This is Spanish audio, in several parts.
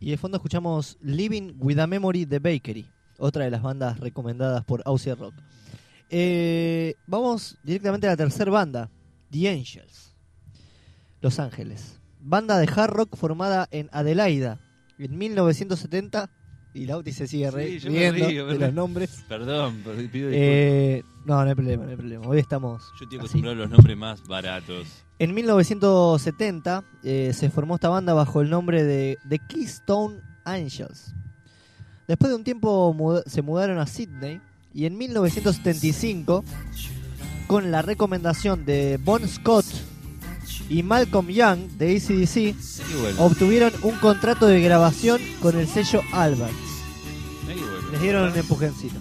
Y de fondo escuchamos Living with a Memory de Bakery, otra de las bandas recomendadas por Aussie Rock. Vamos directamente a la tercera banda, The Angels, Los Ángeles. Banda de hard rock formada en Adelaida en 1970. Y Lauti se sigue riendo de los nombres. Perdón, pido disculpas. No hay problema. Hoy estamos. Yo estoy acostumbrado a los nombres más baratos. En 1970 se formó esta banda bajo el nombre de The Keystone Angels. Después de un tiempo se mudaron a Sydney y en 1975, con la recomendación de Bon Scott y Malcolm Young de AC/DC, obtuvieron un contrato de grabación con el sello Albert. Les dieron un empujoncito.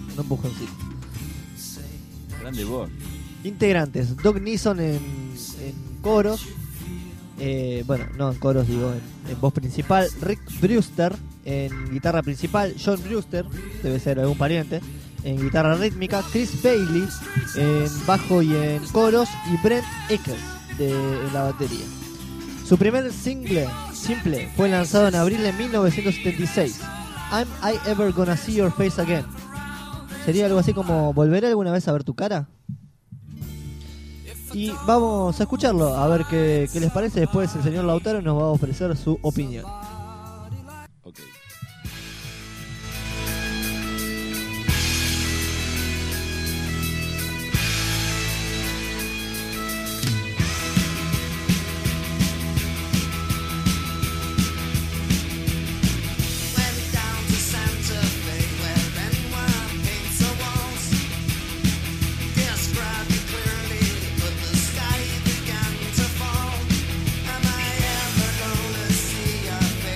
Grande voz. Integrantes: Doug Neeson en coros, no en coros, digo, en voz principal, Rick Brewster en guitarra principal, John Brewster, debe ser algún pariente, en guitarra rítmica, Chris Bailey en bajo y en coros, y Brent Eckert en la batería. Su primer simple fue lanzado en abril de 1976, Am I Ever Gonna See Your Face Again. Sería algo así como ¿volveré alguna vez a ver tu cara? Y vamos a escucharlo, a ver qué les parece. Después el señor Lautaro nos va a ofrecer su opinión. Okay. Your face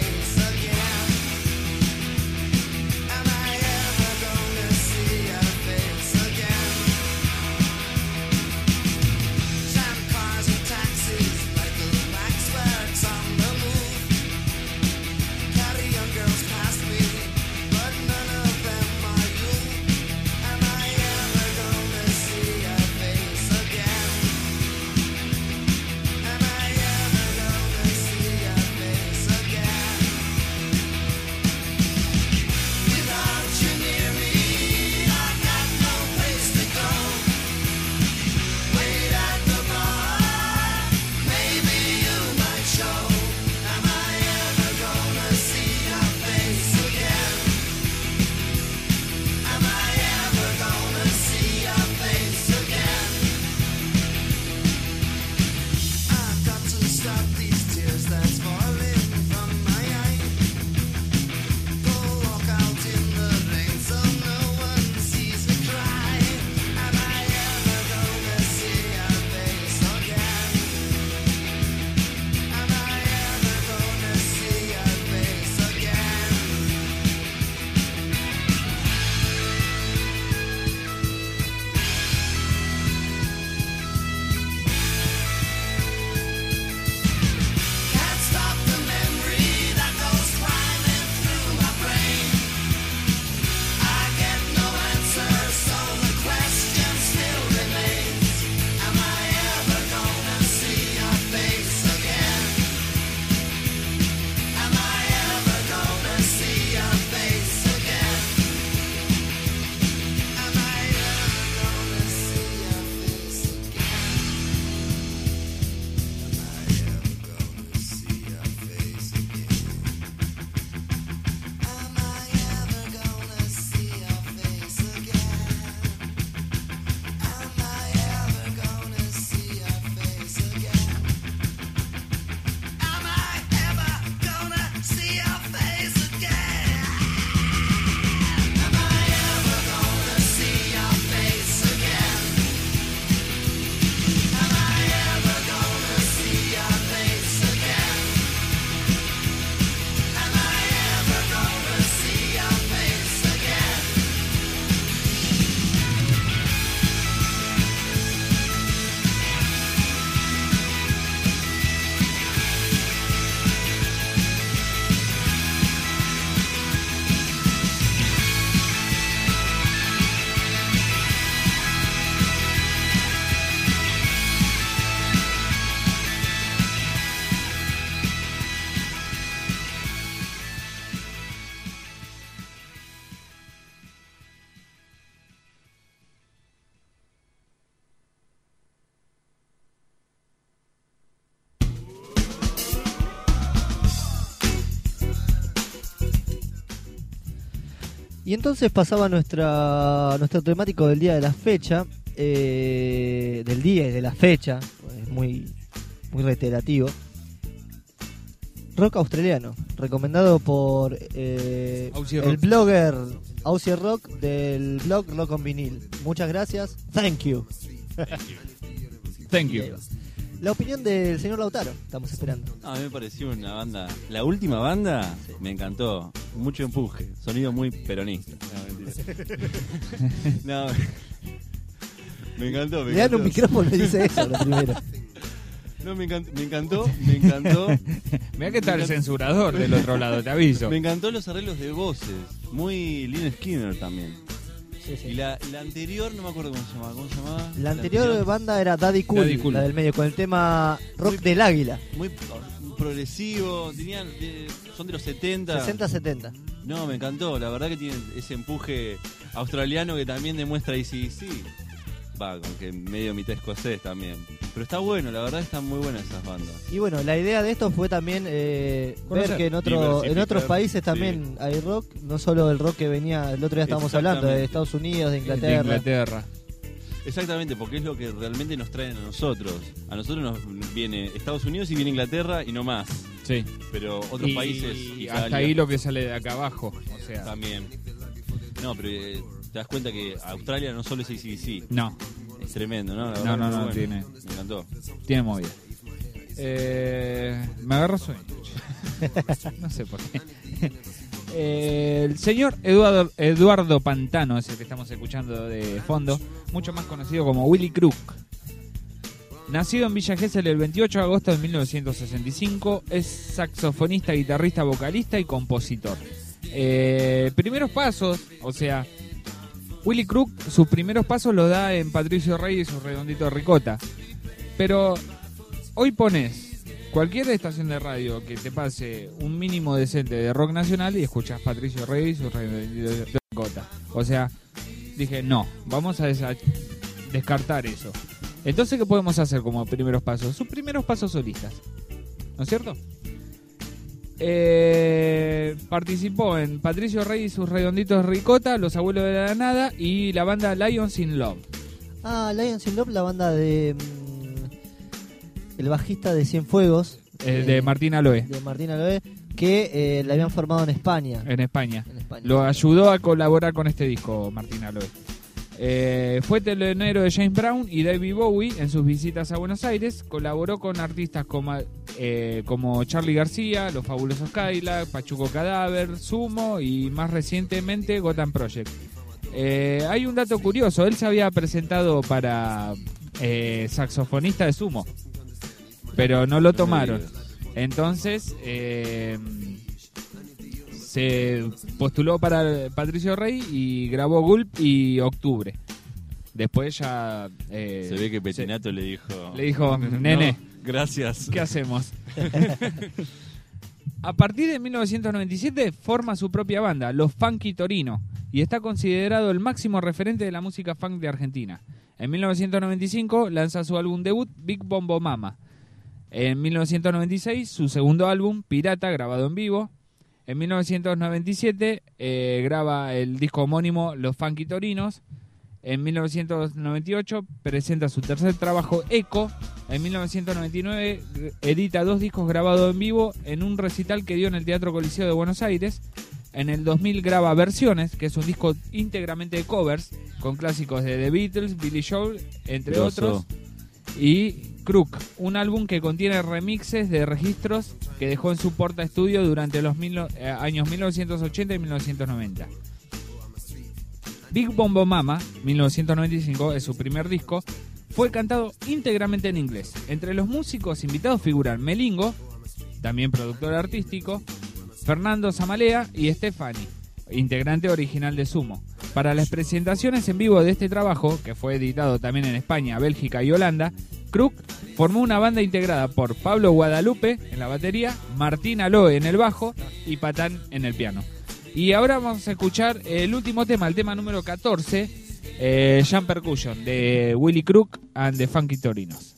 Y entonces pasaba nuestro temático del día de la fecha, del día y de la fecha, es muy reiterativo. Rock australiano, recomendado por el blogger Aussie Rock del blog Rock on Vinyl. Muchas gracias. Thank you. Thank you. La opinión del señor Lautaro, estamos esperando. A mí me pareció una banda. La última banda me encantó. Mucho empuje. Sonido muy peronista. No, mentira. No. Me encantó. Le dan un micrófono y dice eso, lo primero. No, me encantó. Mirá que está el censurador del otro lado, te aviso. Me encantó los arreglos de voces. Muy Lynyrd Skynyrd también. Sí. Y la anterior, no me acuerdo cómo se llamaba. La anterior banda era Daddy Cool, la del medio, con el tema Rock del Águila. Muy progresivo. Son de los 70. 60-70. No, me encantó. La verdad que tienen ese empuje australiano que también demuestra AC/DC. Va, con que medio mitad escocés también. Pero está bueno, la verdad están muy buenas esas bandas. Y bueno, la idea de esto fue también ver que en otros países también hay rock, no solo el rock que venía, el otro día estábamos hablando, de Estados Unidos, de Inglaterra. Exactamente, porque es lo que realmente nos traen a nosotros. A nosotros nos viene Estados Unidos y viene Inglaterra y no más. Sí. Pero otros países... Y hasta ahí lo que sale de acá abajo, o sea... También. No, pero te das cuenta que Australia no solo es AC/DC. No. Es tremendo, ¿no? La No, bueno. tiene. Me encantó. Tiene movida. Me agarro sueño. No sé por qué. El señor Eduardo Pantano es el que estamos escuchando de fondo, mucho más conocido como Willy Crook. Nacido en Villa Gesell el 28 de agosto de 1965, es saxofonista, guitarrista, vocalista y compositor. Primeros pasos, o sea, Willy Crook sus primeros pasos los da en Patricio Rey y sus redonditos de ricota. Pero hoy pones cualquier estación de radio que te pase un mínimo decente de rock nacional y escuchas Patricio Rey y sus redonditos de ricota. O sea, dije, no, vamos a descartar eso. Entonces, ¿qué podemos hacer como primeros pasos? Sus primeros pasos solistas, ¿no es cierto? Participó en Patricio Rey y sus redonditos de ricota, Los Abuelos de la Nada y la banda Lions in Love. Lions in Love, la banda de el bajista de Cienfuegos, de Martín Aloe. De Martín Aloe, que la habían formado en España. En España. Lo ayudó a colaborar con este disco Martín Aloe. Fue telonero de James Brown y David Bowie en sus visitas a Buenos Aires. Colaboró con artistas como Charly García, Los Fabulosos Cadillacs, Pachuco Cadáver, Sumo y más recientemente Gotham Project. Hay un dato curioso, él se había presentado para saxofonista de Sumo, pero no lo tomaron. Entonces se postuló para Patricio Rey y grabó Gulp y Octubre. Después ya... se ve que Petinato le dijo, nene, no, gracias. ¿Qué hacemos? A partir de 1997 forma su propia banda, Los Funky Torino, y está considerado el máximo referente de la música funk de Argentina. En 1995 lanza su álbum debut, Big Bombo Mama. En 1996 su segundo álbum, Pirata, grabado en vivo. En 1997 graba el disco homónimo Los Funky Torinos. En 1998 presenta su tercer trabajo, Eco. En 1999 edita 2 discos grabados en vivo en un recital que dio en el Teatro Coliseo de Buenos Aires. En el 2000 graba Versiones, que es un disco íntegramente de covers, con clásicos de The Beatles, Billy Joel, entre otros. Y Crook, un álbum que contiene remixes de registros que dejó en su porta estudio durante los años 1980 y 1990. Big Bombo Mama, 1995, es su primer disco, fue cantado íntegramente en inglés. Entre los músicos invitados figuran Melingo, también productor artístico, Fernando Zamalea y Stefani, integrante original de Sumo. Para las presentaciones en vivo de este trabajo, que fue editado también en España, Bélgica y Holanda, Crook formó una banda integrada por Pablo Guadalupe en la batería, Martín Aloe en el bajo y Patán en el piano. Y ahora vamos a escuchar el último tema, el tema número 14, Jam Percussion, de Willy Crook and the Funky Torinos.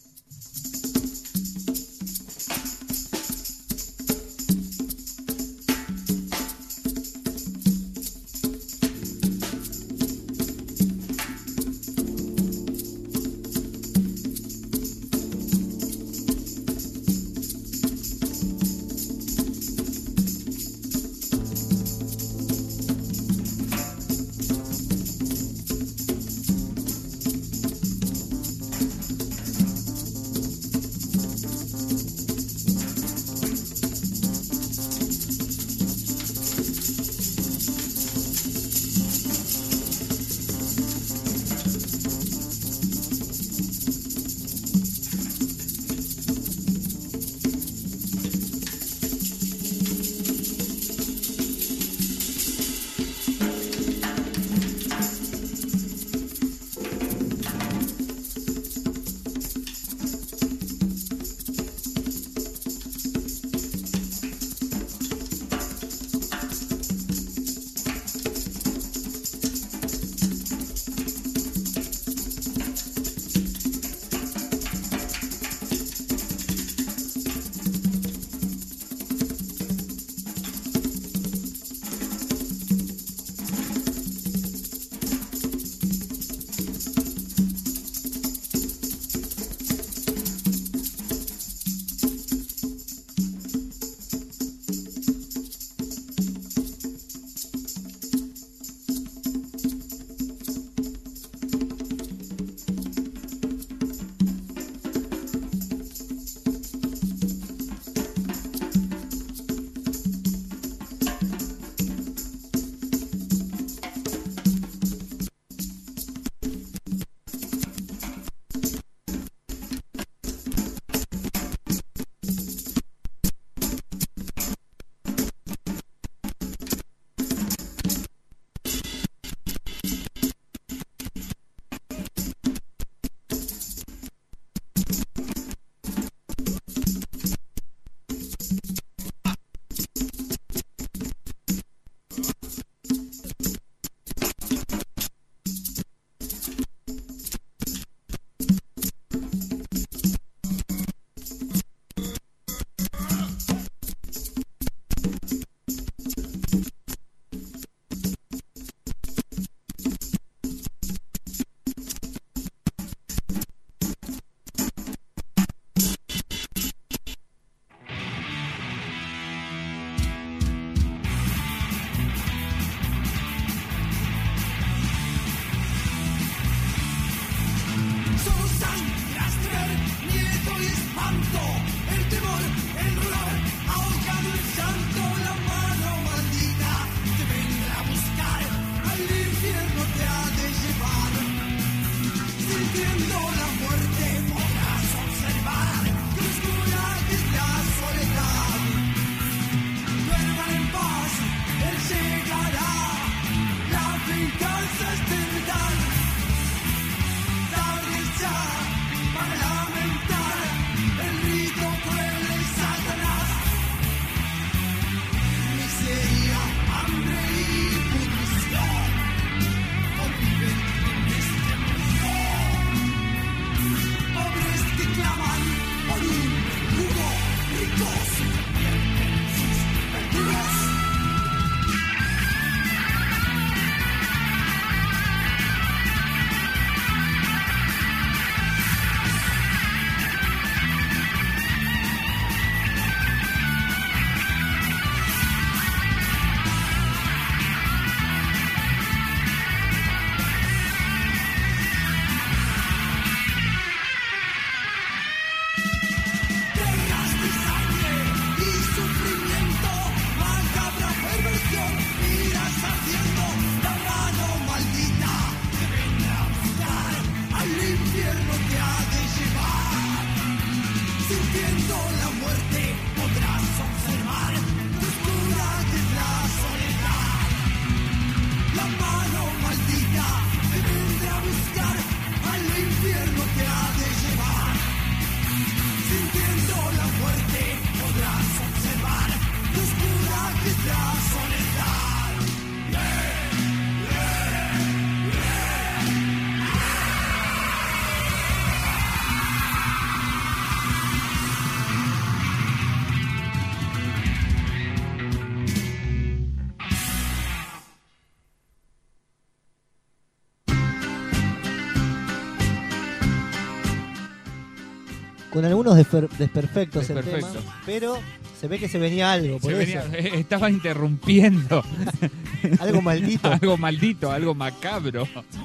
con algunos desperfectos el tema, Desperfectos. pero se ve que se venía algo, por eso. Estaba interrumpiendo Algo maldito. algo maldito, algo macabro.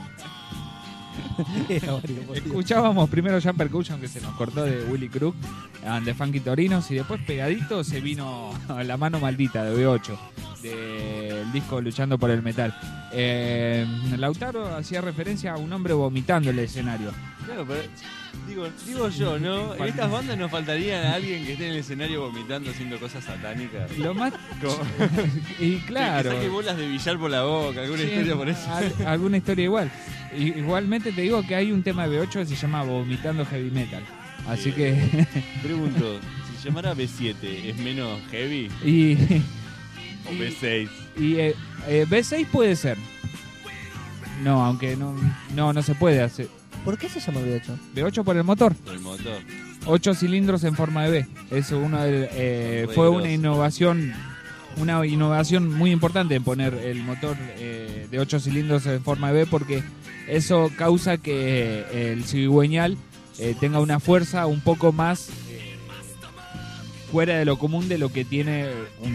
Escuchábamos primero Jump Percussion, que se nos cortó, de Willy Crook and the Funky Torinos, y después pegadito se vino La Mano Maldita de B8, del disco Luchando por el Metal. Lautaro hacía referencia a un hombre vomitando en el escenario. Claro, pero digo yo, ¿no? En estas bandas nos faltaría alguien que esté en el escenario vomitando haciendo cosas satánicas. Lo más... Como- Y claro... Que saque bolas de billar por la boca, alguna Sí, historia por eso. alguna historia igual. Igualmente te digo que hay un tema de B8 que se llama Vomitando Heavy Metal. Así que... Pregunto, si se llamara B7, ¿es menos heavy y o B6? B6 puede ser. No, aunque no se puede hacer. ¿Por qué se llama V8? B8 por el motor. Por el motor. 8 cilindros en forma de B. Eso fue una innovación muy importante en poner el motor de 8 cilindros en forma de B, porque eso causa que el cigüeñal tenga una fuerza un poco más fuera de lo común de lo que tiene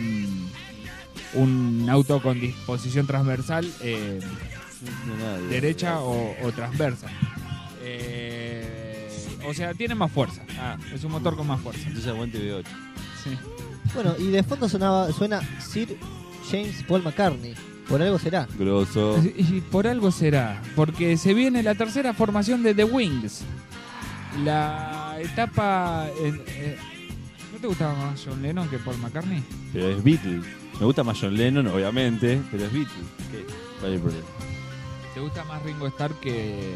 un auto con disposición transversal derecha o transversa. O sea, tiene más fuerza. Es un motor con más fuerza. Entonces aguante B8. Sí. Bueno, y de fondo suena Sir James Paul McCartney. Por algo será. Grosso. Y por algo será, porque se viene la tercera formación de The Wings. La etapa... ¿No te gustaba más John Lennon que Paul McCartney? Pero es Beatles. Me gusta más John Lennon, obviamente, pero es Beatles. ¿Cuál es el problema? ¿Te gusta más Ringo Starr que...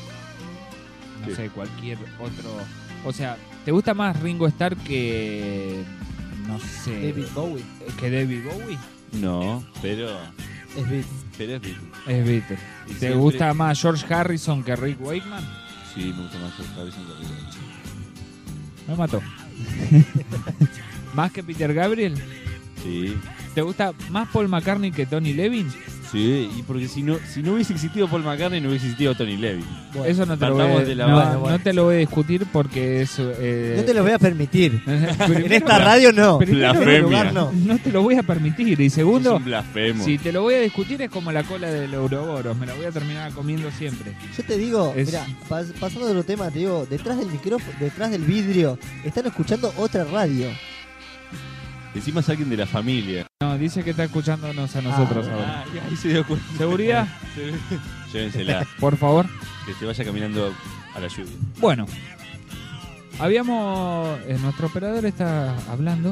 no ¿Qué? sé, cualquier otro... O sea, ¿te gusta más Ringo Starr que... no sé... David Bowie. que David Bowie? No, pero Es Beat. es Beatles. Es Beatles. Y ¿Te siempre- gusta más George Harrison que Rick Wakeman? Sí, me gusta más George Harrison que Rick Wakeman. Me mató. ¿Más que Peter Gabriel? Sí, ¿Te gusta más Paul McCartney que Tony Levin? sí, y porque si no hubiese existido Paul McCartney, no hubiese existido Tony Levin. Bueno, Eso no te, lo voy, partamos de la no, base. no te lo voy a discutir porque es... no te lo voy a permitir. En Primero, esta radio no. primero, En este lugar no. no te lo voy a permitir. Y Es segundo, un blasfemo. si te lo voy a discutir es como la cola del Ouroboros. Me la voy a terminar comiendo siempre. Yo te digo, Es- mira, pasando de otro tema, te digo, detrás del micrófono, detrás del vidrio, están escuchando otra radio. Encima es alguien de la familia. No, dice que está escuchándonos a nosotros ahora. Ahí se dio cuenta. ¿Seguridad? Llévensela, Por favor. que se vaya caminando a la lluvia. Bueno, habíamos... nuestro operador está hablando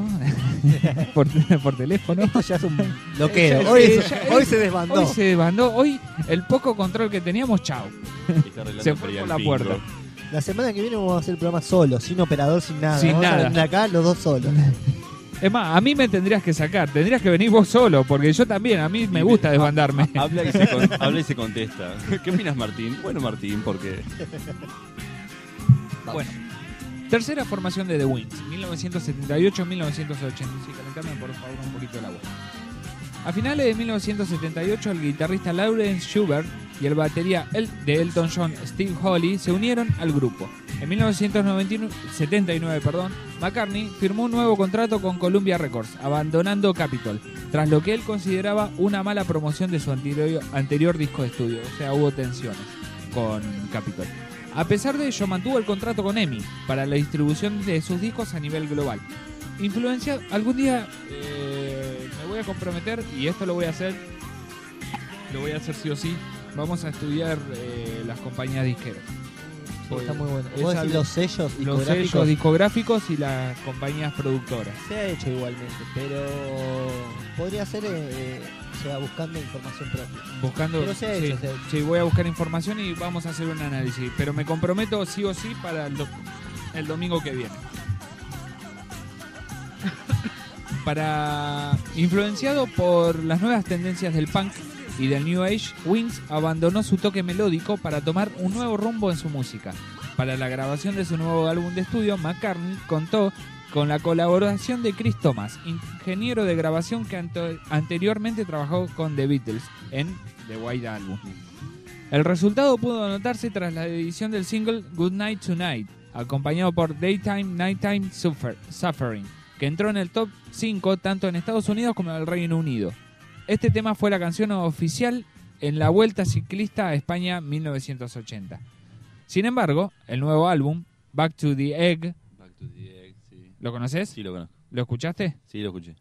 por teléfono. Esto ya es un bloqueo. Hoy se desbandó. Hoy se desbandó. Hoy el poco control que teníamos, chao. Está arreglando Se fue para ir por al la bingo. puerta. La semana que viene vamos a hacer el programa solo, sin operador, sin nada. Sin Vamos a nada. venir acá los dos solos. Es más, a mí me tendrías que sacar. Tendrías que venir vos solo, porque yo también. A mí me gusta desbandarme. Habla y se contesta. ¿Qué opinas, Martín? Bueno, Martín, porque... Bueno, tercera formación de The Wings, 1978-1980. Sí, calentame por favor un poquito el agua. A finales de 1978, el guitarrista Lawrence Schubert y el batería de Elton John, Steve Holley, se unieron al grupo. En 1979, McCartney firmó un nuevo contrato con Columbia Records, abandonando Capitol, tras lo que él consideraba una mala promoción de su anterior disco de estudio. O sea, hubo tensiones con Capitol. A pesar de ello, mantuvo el contrato con EMI para la distribución de sus discos a nivel global. Influenciado, algún día me voy a comprometer, y esto lo voy a hacer sí o sí. Vamos a estudiar las compañías disqueras. Sí, está muy bueno. Es Vos decís algo- los sellos Los discográficos. sellos discográficos y las compañías productoras. Se ha hecho igualmente, pero podría ser o sea, buscando información propia. Buscando, Pero se ha hecho, se ha hecho. sí, voy a buscar información y vamos a hacer un análisis. Pero me comprometo sí o sí para el domingo que viene. Influenciado por las nuevas tendencias del punk y del New Age, Wings abandonó su toque melódico para tomar un nuevo rumbo en su música. Para la grabación de su nuevo álbum de estudio, McCartney contó con la colaboración de Chris Thomas, ingeniero de grabación que anteriormente trabajó con The Beatles en The White Album. El resultado pudo notarse tras la edición del single Good Night Tonight, acompañado por Daytime, Nighttime Suffering, que entró en el top 5 tanto en Estados Unidos como en el Reino Unido. Este tema fue la canción oficial en la Vuelta Ciclista a España 1980. Sin embargo, el nuevo álbum, Back to the Egg, sí. ¿lo conoces? Sí, lo conozco. ¿Lo escuchaste? Sí, lo escuché.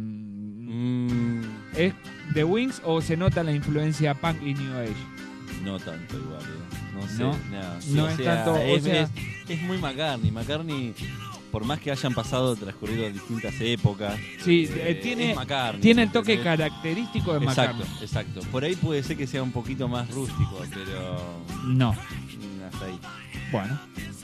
¿Es The Wings o se nota la influencia punk y New Age? No tanto igual, no sé. No, Sí, no es tanto, es muy McCartney. McCartney, por más que hayan transcurrido distintas épocas, sí, es McCartney, tiene el toque ¿entendés? característico de Exacto, McCartney. exacto. Por ahí puede ser que sea un poquito más rústico, pero No. hasta ahí. Bueno.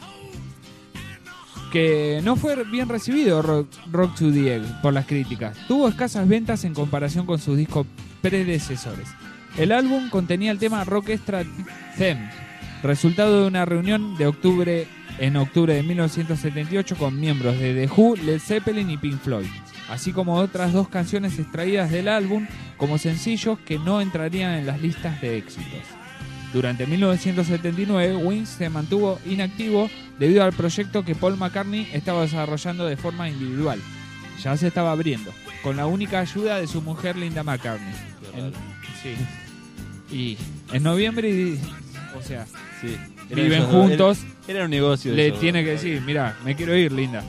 Que no fue bien recibido Rock to the Egg por las críticas. Tuvo escasas ventas en comparación con sus discos predecesores. El álbum contenía el tema Rockestra Theme, resultado de una reunión en octubre de 1978 con miembros de The Who, Led Zeppelin y Pink Floyd, así como otras 2 canciones extraídas del álbum como sencillos que no entrarían en las listas de éxitos. Durante 1979, Wings se mantuvo inactivo debido al proyecto que Paul McCartney estaba desarrollando de forma individual. Ya se estaba abriendo, con la única ayuda de su mujer Linda McCartney. Y en noviembre, Sí. viven juntos, Era un negocio. le eso, tiene que decir, mira, me quiero ir, Linda.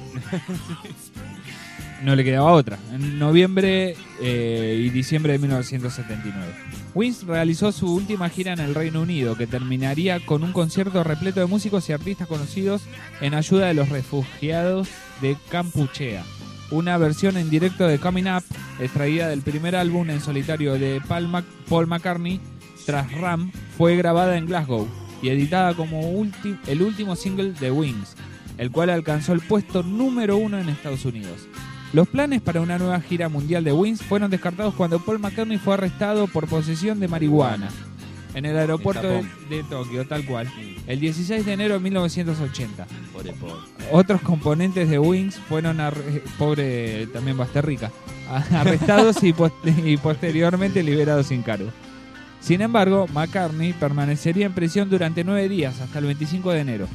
No le quedaba otra. En noviembre y diciembre de 1979. Wings realizó su última gira en el Reino Unido, que terminaría con un concierto repleto de músicos y artistas conocidos en ayuda de los refugiados de Kampuchea. Una versión en directo de Coming Up, extraída del primer álbum en solitario de Paul McCartney, tras Ram, fue grabada en Glasgow y editada como el último single de Wings, el cual alcanzó el puesto número 1 en Estados Unidos. Los planes para una nueva gira mundial de Wings fueron descartados cuando Paul McCartney fue arrestado por posesión de marihuana en el aeropuerto de Tokio, tal cual, el 16 de enero de 1980. Pobre. Otros componentes de Wings fueron, pobre también Basterrica, arrestados y posteriormente liberados sin cargo. Sin embargo, McCartney permanecería en prisión durante 9 días, hasta el 25 de enero.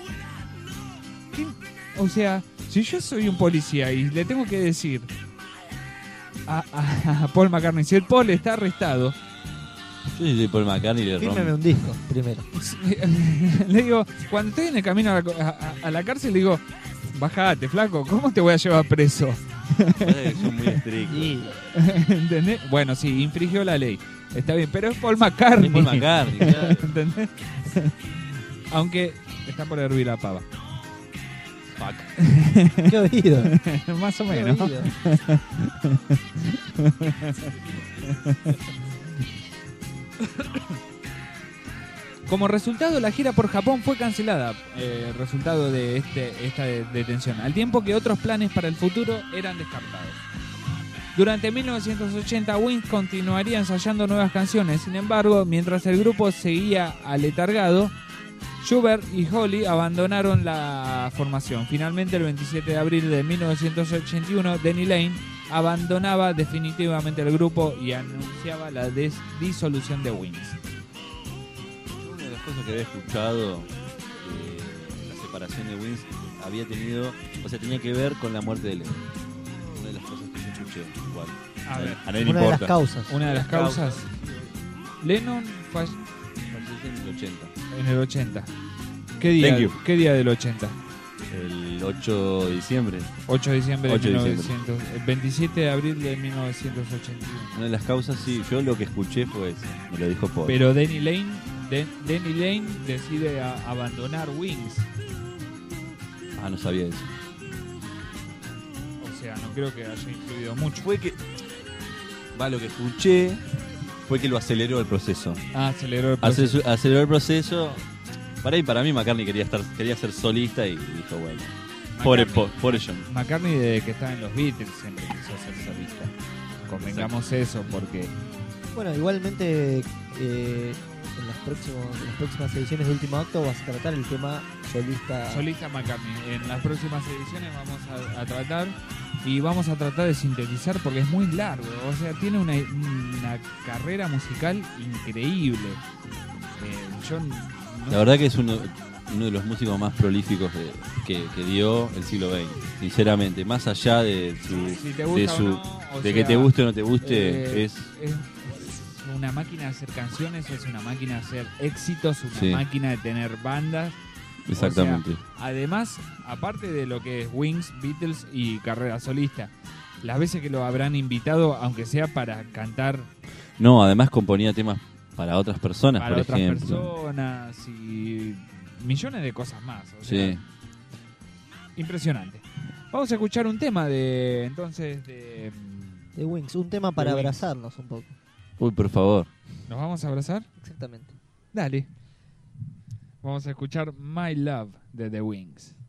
O sea, si yo soy un policía y le tengo que decir a Paul McCartney, si el Paul está arrestado, Yo soy Paul McCartney y le Fírmeme rompo. un disco primero. le digo, cuando estoy en el camino a la cárcel, le digo, bajate, flaco, ¿cómo te voy a llevar preso? Son muy estrictos. Y ¿Entendés? Bueno, sí, infringió la ley. Está bien, pero es Paul McCartney. Es Paul McCartney, claro. ¿Entendés? Aunque está por hervir la pava. Fuck. qué oído. Más o Qué menos. oído. Como resultado, la gira por Japón fue cancelada, resultado de esta detención, al tiempo que otros planes para el futuro eran descartados. Durante 1980, Wings continuaría ensayando nuevas canciones. Sin embargo, mientras el grupo seguía aletargado, Schubert y Holly abandonaron la formación. Finalmente, el 27 de abril de 1981, Denny Lane abandonaba definitivamente el grupo y anunciaba la disolución de Wings. Una de las cosas que había escuchado, la separación de Wings había tenido, tenía que ver con la muerte de Lennon. Una de las cosas que yo escuché, igual. A ver, A nadie le Una de las importa. causas. una de las causas. Lennon falleció Falleció en el 80. en el 80. Thank ¿Qué you. día del 80? El 8 de diciembre. 8 de diciembre de 8 de diciembre. 1900. El 27 de abril de 1981. Una de las causas, sí, yo lo que escuché fue eso. Me lo dijo Paul. Pero Denny Lane decide abandonar Wings. Ah, no sabía eso. O sea, no creo que haya influido mucho. Fue que. Lo que escuché fue que lo aceleró el proceso. Aceleró el proceso. Aceleró el proceso. Para mí McCartney quería ser solista y dijo, bueno. Pobre John. McCartney, desde que estaba en los Beatles, siempre quiso ser solista. Convengamos eso, porque Bueno, igualmente en las próximas ediciones de Último Acto vas a tratar el tema solista McCartney. En las próximas ediciones vamos a tratar, y vamos a tratar de sintetizar porque es muy largo. O sea, tiene una carrera musical increíble. Yo no- La verdad que es uno. uno de los músicos más prolíficos que dio el siglo XX, sinceramente, más allá de Si te gusta o no, o que sea, te guste o no te guste, es una máquina de hacer canciones, es una máquina de hacer éxitos, una Sí. máquina de tener bandas. exactamente. O sea, además, aparte de lo que es Wings, Beatles y carrera solista, las veces que lo habrán invitado, aunque sea para cantar No, además componía temas para otras personas, para por otras ejemplo. personas y millones de cosas más. O sea, Sí. impresionante. Vamos a escuchar un tema de entonces de De Wings, un tema para Wings. abrazarnos un poco. Uy, por favor. ¿Nos vamos a abrazar? Exactamente. Dale. Vamos a escuchar My Love de The Wings.